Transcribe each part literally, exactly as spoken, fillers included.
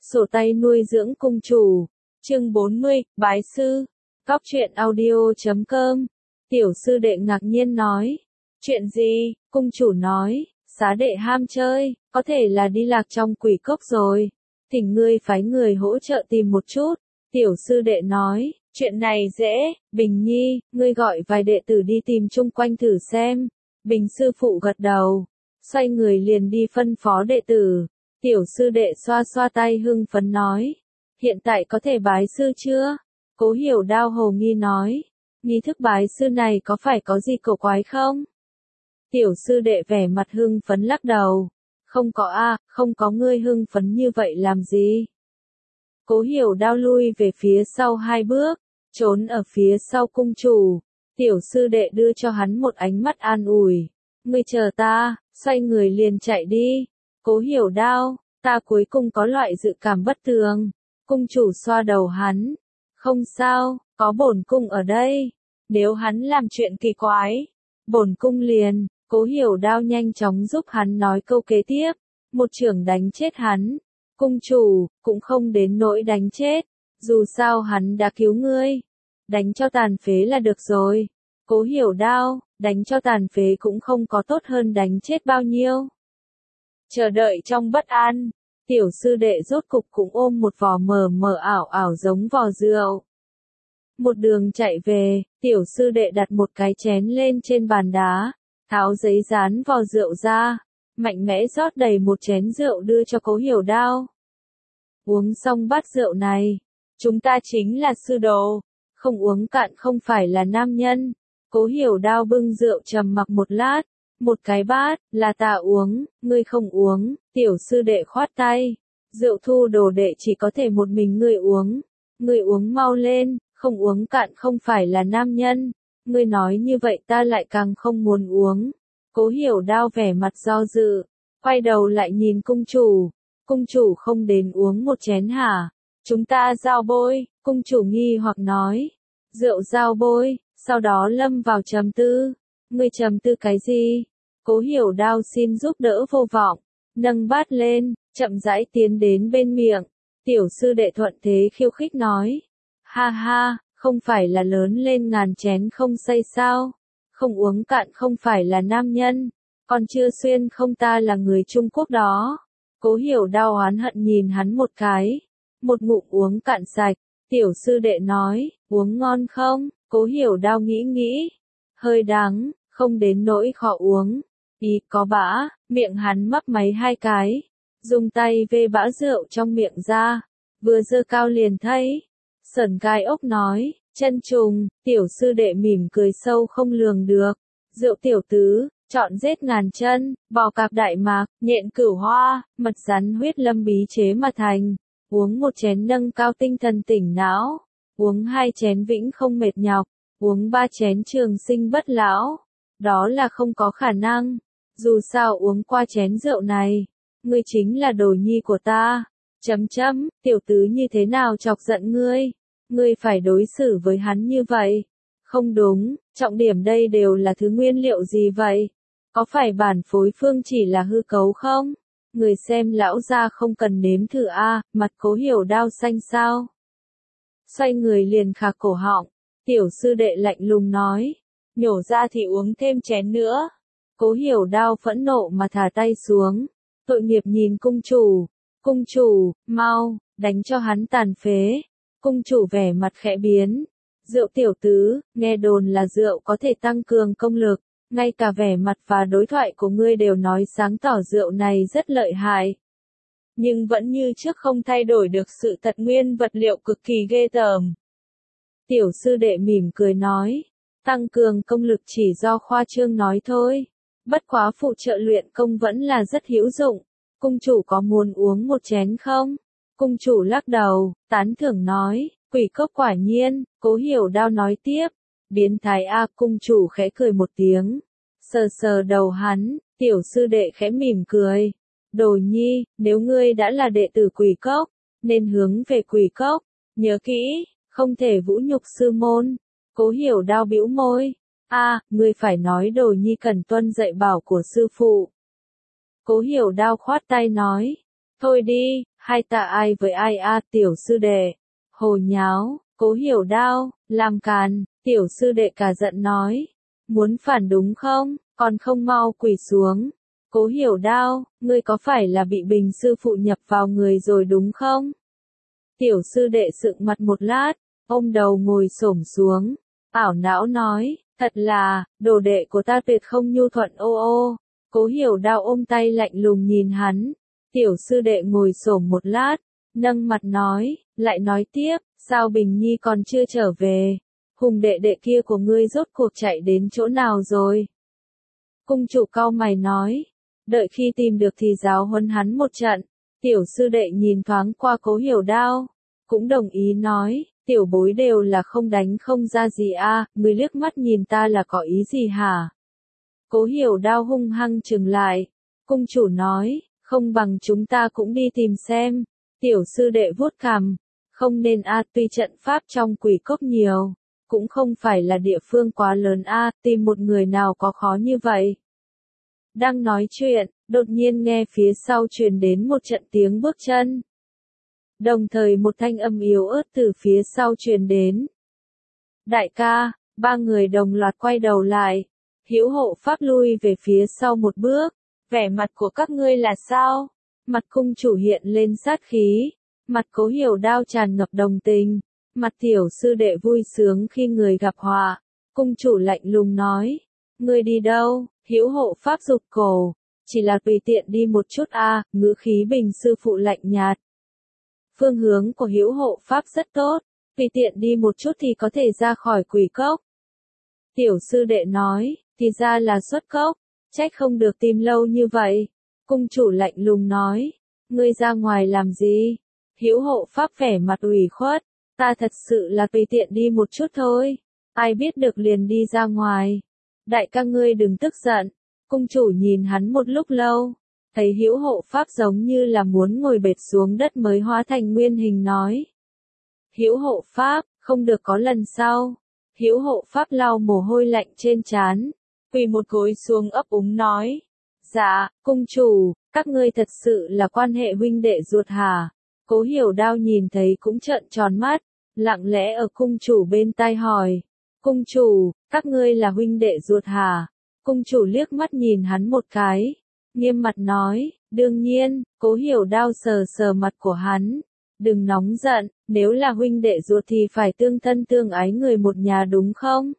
Sổ tay nuôi dưỡng cung chủ. Chương bốn mươi, bái sư. Cóc truyện audio chấm com. Tiểu sư đệ ngạc nhiên nói. Chuyện gì? Cung chủ nói, xá đệ ham chơi, có thể là đi lạc trong quỷ cốc rồi. Thỉnh ngươi phái người hỗ trợ tìm một chút. Tiểu sư đệ nói, chuyện này dễ, Bình Nhi, ngươi gọi vài đệ tử đi tìm chung quanh thử xem. Bình sư phụ gật đầu, xoay người liền đi phân phó đệ tử. Tiểu sư đệ xoa xoa tay hưng phấn nói, hiện tại có thể bái sư chưa? Cố Hiểu Đao hồ nghi nói, nghi thức bái sư này có phải có gì cổ quái không? Tiểu sư đệ vẻ mặt hưng phấn lắc đầu, không có a, không có, ngươi hưng phấn như vậy làm gì? Cố Hiểu Đao lui về phía sau hai bước, trốn ở phía sau cung chủ. Tiểu sư đệ đưa cho hắn một ánh mắt an ủi, ngươi chờ ta, xoay người liền chạy đi. Cố Hiểu Đao, ta cuối cùng có loại dự cảm bất tường. Cung chủ xoa đầu hắn, không sao, có bổn cung ở đây. Nếu hắn làm chuyện kỳ quái, bổn cung liền. Cố Hiểu Đao nhanh chóng giúp hắn nói câu kế tiếp, một chưởng đánh chết hắn. Cung chủ, cũng không đến nỗi đánh chết, dù sao hắn đã cứu ngươi. Đánh cho tàn phế là được rồi. Cố Hiểu Đao, đánh cho tàn phế cũng không có tốt hơn đánh chết bao nhiêu. Chờ đợi trong bất an, tiểu sư đệ rốt cục cũng ôm một vò mờ mờ ảo ảo giống vò rượu. Một đường chạy về, tiểu sư đệ đặt một cái chén lên trên bàn đá, tháo giấy dán vò rượu ra, mạnh mẽ rót đầy một chén rượu đưa cho Cố Hiểu Đao. Uống xong bát rượu này, chúng ta chính là sư đồ, không uống cạn không phải là nam nhân. Cố Hiểu Đao bưng rượu trầm mặc một lát, một cái bát, là ta uống, ngươi không uống. Tiểu sư đệ khoát tay, rượu thu đồ đệ chỉ có thể một mình ngươi uống, ngươi uống mau lên, không uống cạn không phải là nam nhân. Ngươi nói như vậy ta lại càng không muốn uống. Cố Hiểu Đao vẻ mặt do dự, quay đầu lại nhìn cung chủ. Cung chủ không đến uống một chén hả? Chúng ta giao bôi. Cung chủ nghi hoặc nói. Rượu giao bôi, sau đó lâm vào trầm tư. Ngươi trầm tư cái gì? Cố Hiểu Đao xin giúp đỡ vô vọng, nâng bát lên, chậm rãi tiến đến bên miệng. Tiểu sư đệ thuận thế khiêu khích nói. Ha ha, không phải là lớn lên ngàn chén không say sao? Không uống cạn không phải là nam nhân, còn chưa xuyên không ta là người Trung Quốc đó. Cố Hiểu Đao oán hận nhìn hắn một cái, một ngụm uống cạn sạch. Tiểu sư đệ nói, uống ngon không? Cố Hiểu Đao nghĩ nghĩ, hơi đắng, không đến nỗi khó uống. Ý có bã, miệng hắn mấp máy hai cái, dùng tay vê bã rượu trong miệng ra, vừa giơ cao liền thấy. Sởn gai ốc nói, chân trùng. Tiểu sư đệ mỉm cười sâu không lường được. Rượu tiểu tứ, chọn giết ngàn chân, bò cạp đại mạc, nhện cửu hoa, mật rắn huyết lâm bí chế mà thành. Uống một chén nâng cao tinh thần tỉnh não, uống hai chén vĩnh không mệt nhọc, uống ba chén trường sinh bất lão. Đó là không có khả năng. Dù sao uống qua chén rượu này, ngươi chính là đồ nhi của ta. Chấm chấm, tiểu tứ như thế nào chọc giận ngươi? Ngươi phải đối xử với hắn như vậy. Không đúng, trọng điểm đây đều là thứ nguyên liệu gì vậy? Có phải bản phối phương chỉ là hư cấu không? Người xem lão gia không cần nếm thử a. Mặt Cố Hiểu Đao xanh sao? Xoay người liền khạc cổ họng. Tiểu sư đệ lạnh lùng nói, nhổ ra thì uống thêm chén nữa. Cố Hiểu Đao phẫn nộ mà thả tay xuống, tội nghiệp nhìn cung chủ. Cung chủ, mau, đánh cho hắn tàn phế. Cung chủ vẻ mặt khẽ biến. Rượu tiểu tứ, nghe đồn là rượu có thể tăng cường công lực, ngay cả vẻ mặt và đối thoại của ngươi đều nói sáng tỏ rượu này rất lợi hại. Nhưng vẫn như trước không thay đổi được sự thật nguyên vật liệu cực kỳ ghê tởm. Tiểu sư đệ mỉm cười nói, tăng cường công lực chỉ do khoa trương nói thôi. Bất quá phụ trợ luyện công vẫn là rất hữu dụng. Cung chủ có muốn uống một chén không? Cung chủ lắc đầu, tán thưởng nói, quỷ cốc quả nhiên. Cố Hiểu Đao nói tiếp, biến thái a. Cung chủ khẽ cười một tiếng, sờ sờ đầu hắn. Tiểu sư đệ khẽ mỉm cười, đồ nhi, nếu ngươi đã là đệ tử quỷ cốc, nên hướng về quỷ cốc, nhớ kỹ, không thể vũ nhục sư môn. Cố Hiểu Đao bĩu môi, a, ngươi phải nói đồ nhi cần tuân dạy bảo của sư phụ. Cố Hiểu Đao khoát tay nói, thôi đi, Hai ta ai với ai a tiểu sư đệ, hồ nháo, Cố Hiểu Đao, làm càn, tiểu sư đệ cả giận nói, muốn phản đúng không, còn không mau quỳ xuống. Cố Hiểu Đao, ngươi có phải là bị Bình sư phụ nhập vào người rồi đúng không? Tiểu sư đệ sượng mặt một lát, ôm đầu ngồi xổm xuống, ảo não nói, thật là, đồ đệ của ta tuyệt không nhu thuận ô ô. Cố Hiểu Đao ôm tay lạnh lùng nhìn hắn, tiểu sư đệ ngồi xổm một lát, nâng mặt nói, lại nói tiếp, sao Bình Nhi còn chưa trở về, Hùng đệ đệ kia của ngươi rốt cuộc chạy đến chỗ nào rồi? Cung chủ cau mày nói, đợi khi tìm được thì giáo huấn hắn một trận. Tiểu sư đệ nhìn thoáng qua Cố Hiểu Đao, cũng đồng ý nói, tiểu bối đều là không đánh không ra gì a, ngươi liếc mắt nhìn ta là có ý gì hả? Cố Hiểu Đao hung hăng trừng lại, cung chủ nói, không bằng chúng ta cũng đi tìm xem. Tiểu sư đệ vuốt cằm, không nên a, tuy trận pháp trong quỷ cốc nhiều, cũng không phải là địa phương quá lớn a, tìm một người nào có khó như vậy. Đang nói chuyện, đột nhiên nghe phía sau truyền đến một trận tiếng bước chân. Đồng thời một thanh âm yếu ớt từ phía sau truyền đến. Đại ca, ba người đồng loạt quay đầu lại. Hữu hộ pháp lui về phía sau một bước. Vẻ mặt của các ngươi là sao? Mặt cung chủ hiện lên sát khí. Mặt Cố Hiểu Đao tràn ngập đồng tình. Mặt tiểu sư đệ vui sướng khi người gặp họa. Cung chủ lạnh lùng nói. Ngươi đi đâu? Hữu hộ pháp rụt cổ. Chỉ là tùy tiện đi một chút a, à, ngữ khí Bình sư phụ lạnh nhạt. Phương hướng của Hữu hộ pháp rất tốt, tùy tiện đi một chút thì có thể ra khỏi quỷ cốc. Tiểu sư đệ nói, thì ra là xuất cốc, trách không được tìm lâu như vậy. Cung chủ lạnh lùng nói, ngươi ra ngoài làm gì? Hữu hộ pháp vẻ mặt ủy khuất, ta thật sự là tùy tiện đi một chút thôi, ai biết được liền đi ra ngoài. Đại ca ngươi đừng tức giận. Cung chủ nhìn hắn một lúc lâu, thấy Hữu hộ pháp giống như là muốn ngồi bệt xuống đất mới hóa thành nguyên hình nói. Hữu hộ pháp, không được có lần sau. Hữu hộ pháp lau mồ hôi lạnh trên trán, quỳ một gối xuống ấp úng nói. Dạ, cung chủ, các ngươi thật sự là quan hệ huynh đệ ruột hả? Cố Hiểu Đao nhìn thấy cũng trợn tròn mắt, lặng lẽ ở cung chủ bên tai hỏi. Cung chủ, các ngươi là huynh đệ ruột hả? Cung chủ liếc mắt nhìn hắn một cái, nghiêm mặt nói, đương nhiên. Cố Hiểu Đao sờ sờ mặt của hắn, đừng nóng giận, nếu là huynh đệ ruột thì phải tương thân tương ái người một nhà đúng không?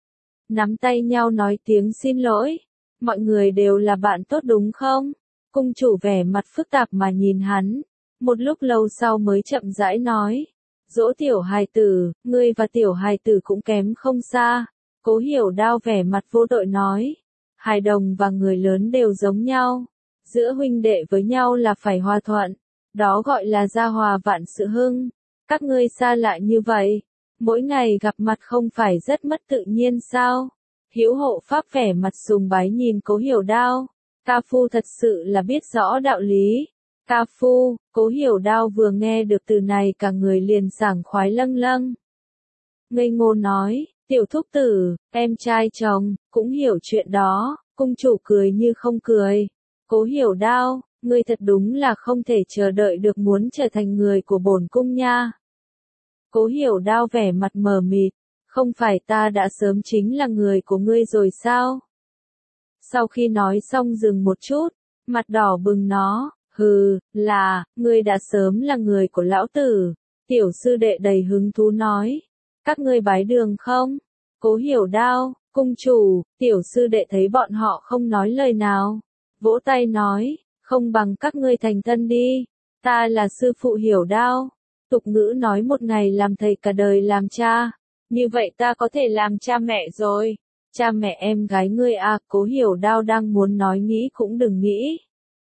Nắm tay nhau nói tiếng xin lỗi, mọi người đều là bạn tốt đúng không? Cung chủ vẻ mặt phức tạp mà nhìn hắn, một lúc lâu sau mới chậm rãi nói, dỗ tiểu hài tử, ngươi và tiểu hài tử cũng kém không xa. Cố Hiểu Đao vẻ mặt vô tội nói, hài đồng và người lớn đều giống nhau, giữa huynh đệ với nhau là phải hòa thuận, đó gọi là gia hòa vạn sự hưng. Các ngươi xa lạ như vậy, mỗi ngày gặp mặt không phải rất mất tự nhiên sao? Hữu hộ pháp vẻ mặt sùng bái nhìn Cố Hiểu Đao, ca phu thật sự là biết rõ đạo lý. Ca phu, Cố Hiểu Đao vừa nghe được từ này cả người liền sảng khoái lâng lâng. Ngây ngô nói, tiểu thúc tử, em trai chồng, cũng hiểu chuyện đó. Cung chủ cười như không cười. Cố Hiểu Đao, ngươi thật đúng là không thể chờ đợi được muốn trở thành người của bổn cung nha. Cố Hiểu Đao vẻ mặt mờ mịt, không phải ta đã sớm chính là người của ngươi rồi sao? Sau khi nói xong dừng một chút, mặt đỏ bừng nó, hừ, là, ngươi đã sớm là người của lão tử. Tiểu sư đệ đầy hứng thú nói, các ngươi bái đường không? Cố Hiểu Đao, cung chủ, tiểu sư đệ thấy bọn họ không nói lời nào, vỗ tay nói, không bằng các ngươi thành thân đi, ta là sư phụ Hiểu Đao. Tục ngữ nói một ngày làm thầy cả đời làm cha, như vậy ta có thể làm cha mẹ rồi. Cha mẹ em gái ngươi à? Cố Hiểu Đao đang muốn nói nghĩ cũng đừng nghĩ.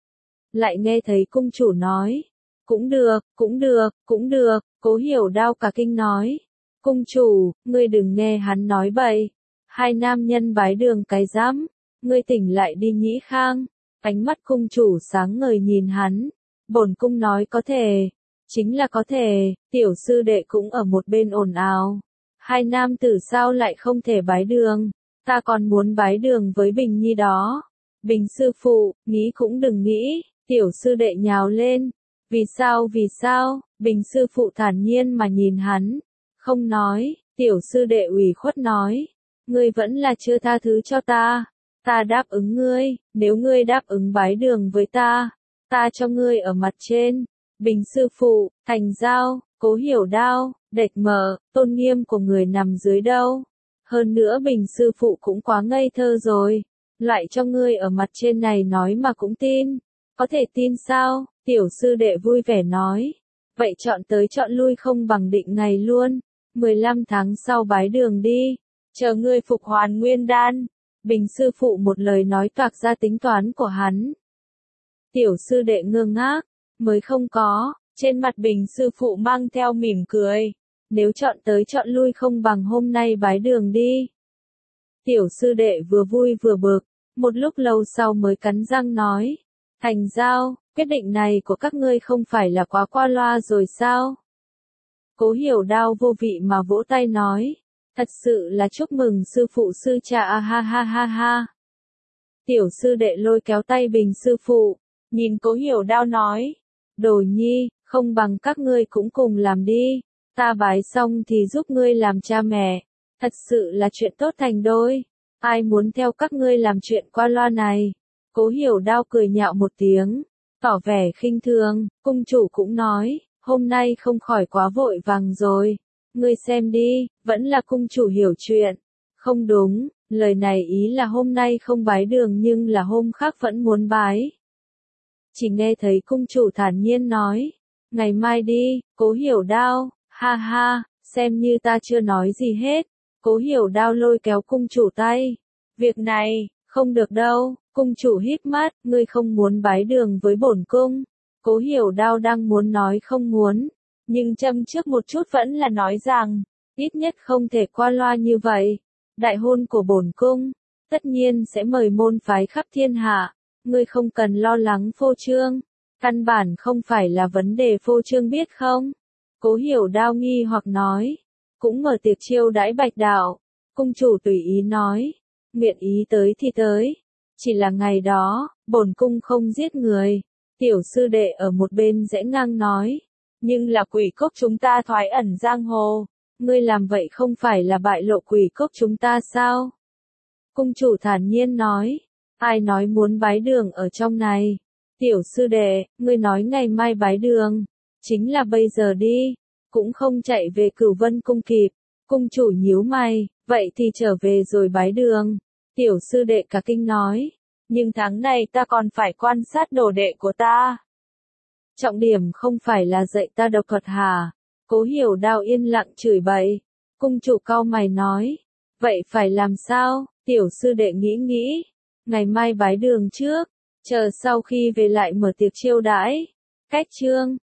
Lại nghe thấy cung chủ nói, cũng được, cũng được, cũng được. Cố Hiểu Đao cả kinh nói, cung chủ, ngươi đừng nghe hắn nói bậy. Hai nam nhân bái đường cái rắm, ngươi tỉnh lại đi Nhĩ Khang. Ánh mắt cung chủ sáng ngời nhìn hắn, bổn cung nói có thể, chính là có thể. Tiểu sư đệ cũng ở một bên ồn ào, hai nam tử sao lại không thể bái đường, ta còn muốn bái đường với Bình Nhi đó. Bình sư phụ, nghĩ cũng đừng nghĩ. Tiểu sư đệ nhào lên, Vì sao vì sao, Bình sư phụ thản nhiên mà nhìn hắn, không nói, tiểu sư đệ ủy khuất nói, ngươi vẫn là chưa tha thứ cho ta, ta đáp ứng ngươi, nếu ngươi đáp ứng bái đường với ta, ta cho ngươi ở mặt trên, Bình sư phụ, thành giao, Cố Hiểu Đao, đệch mờ, tôn nghiêm của người nằm dưới đâu. Hơn nữa Bình sư phụ cũng quá ngây thơ rồi, lại cho ngươi ở mặt trên này nói mà cũng tin, có thể tin sao, tiểu sư đệ vui vẻ nói, vậy chọn tới chọn lui không bằng định ngày luôn, mười lăm tháng sau bái đường đi, chờ ngươi phục hoàn nguyên đan, Bình sư phụ một lời nói toạc ra tính toán của hắn. Tiểu sư đệ ngơ ngác, mới không có, trên mặt Bình sư phụ mang theo mỉm cười, nếu chọn tới chọn lui không bằng hôm nay bái đường đi. Tiểu sư đệ vừa vui vừa bực, một lúc lâu sau mới cắn răng nói, thành giao, quyết định này của các ngươi không phải là quá qua loa rồi sao? Cố Hiểu Đao vô vị mà vỗ tay nói, thật sự là chúc mừng sư phụ sư cha a ha ha ha ha. Tiểu sư đệ lôi kéo tay Bình sư phụ, nhìn Cố Hiểu Đao nói, đồ nhi, không bằng các ngươi cũng cùng làm đi, ta bái xong thì giúp ngươi làm cha mẹ, thật sự là chuyện tốt thành đôi, ai muốn theo các ngươi làm chuyện qua loa này. Cố Hiểu Đao cười nhạo một tiếng, tỏ vẻ khinh thường, cung chủ cũng nói, hôm nay không khỏi quá vội vàng rồi, ngươi xem đi, vẫn là cung chủ hiểu chuyện, không đúng, lời này ý là hôm nay không bái đường nhưng là hôm khác vẫn muốn bái. Chỉ nghe thấy cung chủ thản nhiên nói, ngày mai đi, Cố Hiểu Đao, ha ha, xem như ta chưa nói gì hết. Cố Hiểu Đao lôi kéo cung chủ tay, việc này, không được đâu, cung chủ híp mắt, ngươi không muốn bái đường với bổn cung. Cố Hiểu Đao đang muốn nói không muốn, nhưng châm trước một chút vẫn là nói rằng, ít nhất không thể qua loa như vậy. Đại hôn của bổn cung, tất nhiên sẽ mời môn phái khắp thiên hạ, ngươi không cần lo lắng phô trương, căn bản không phải là vấn đề phô trương biết không? Cố Hiểu Đao nghi hoặc nói, cũng mở tiệc chiêu đãi Bạch Đạo, cung chủ tùy ý nói, nguyện ý tới thì tới, chỉ là ngày đó, bổn cung không giết người. Tiểu sư đệ ở một bên rẽ ngang nói, nhưng là quỷ cốc chúng ta thoái ẩn giang hồ, ngươi làm vậy không phải là bại lộ quỷ cốc chúng ta sao? Cung chủ thản nhiên nói, ai nói muốn bái đường ở trong này? Tiểu sư đệ, ngươi nói ngày mai bái đường, chính là bây giờ đi, cũng không chạy về Cửu Vân cung kịp. Cung chủ nhíu mày, vậy thì trở về rồi bái đường. Tiểu sư đệ cả kinh nói, nhưng tháng này ta còn phải quan sát đồ đệ của ta. Trọng điểm không phải là dạy ta độc thuật hả? Cố Hiểu Đao yên lặng chửi bậy. Cung chủ cau mày nói, vậy phải làm sao? Tiểu sư đệ nghĩ nghĩ, ngày mai bái đường trước, chờ sau khi về lại mở tiệc chiêu đãi. Cách chương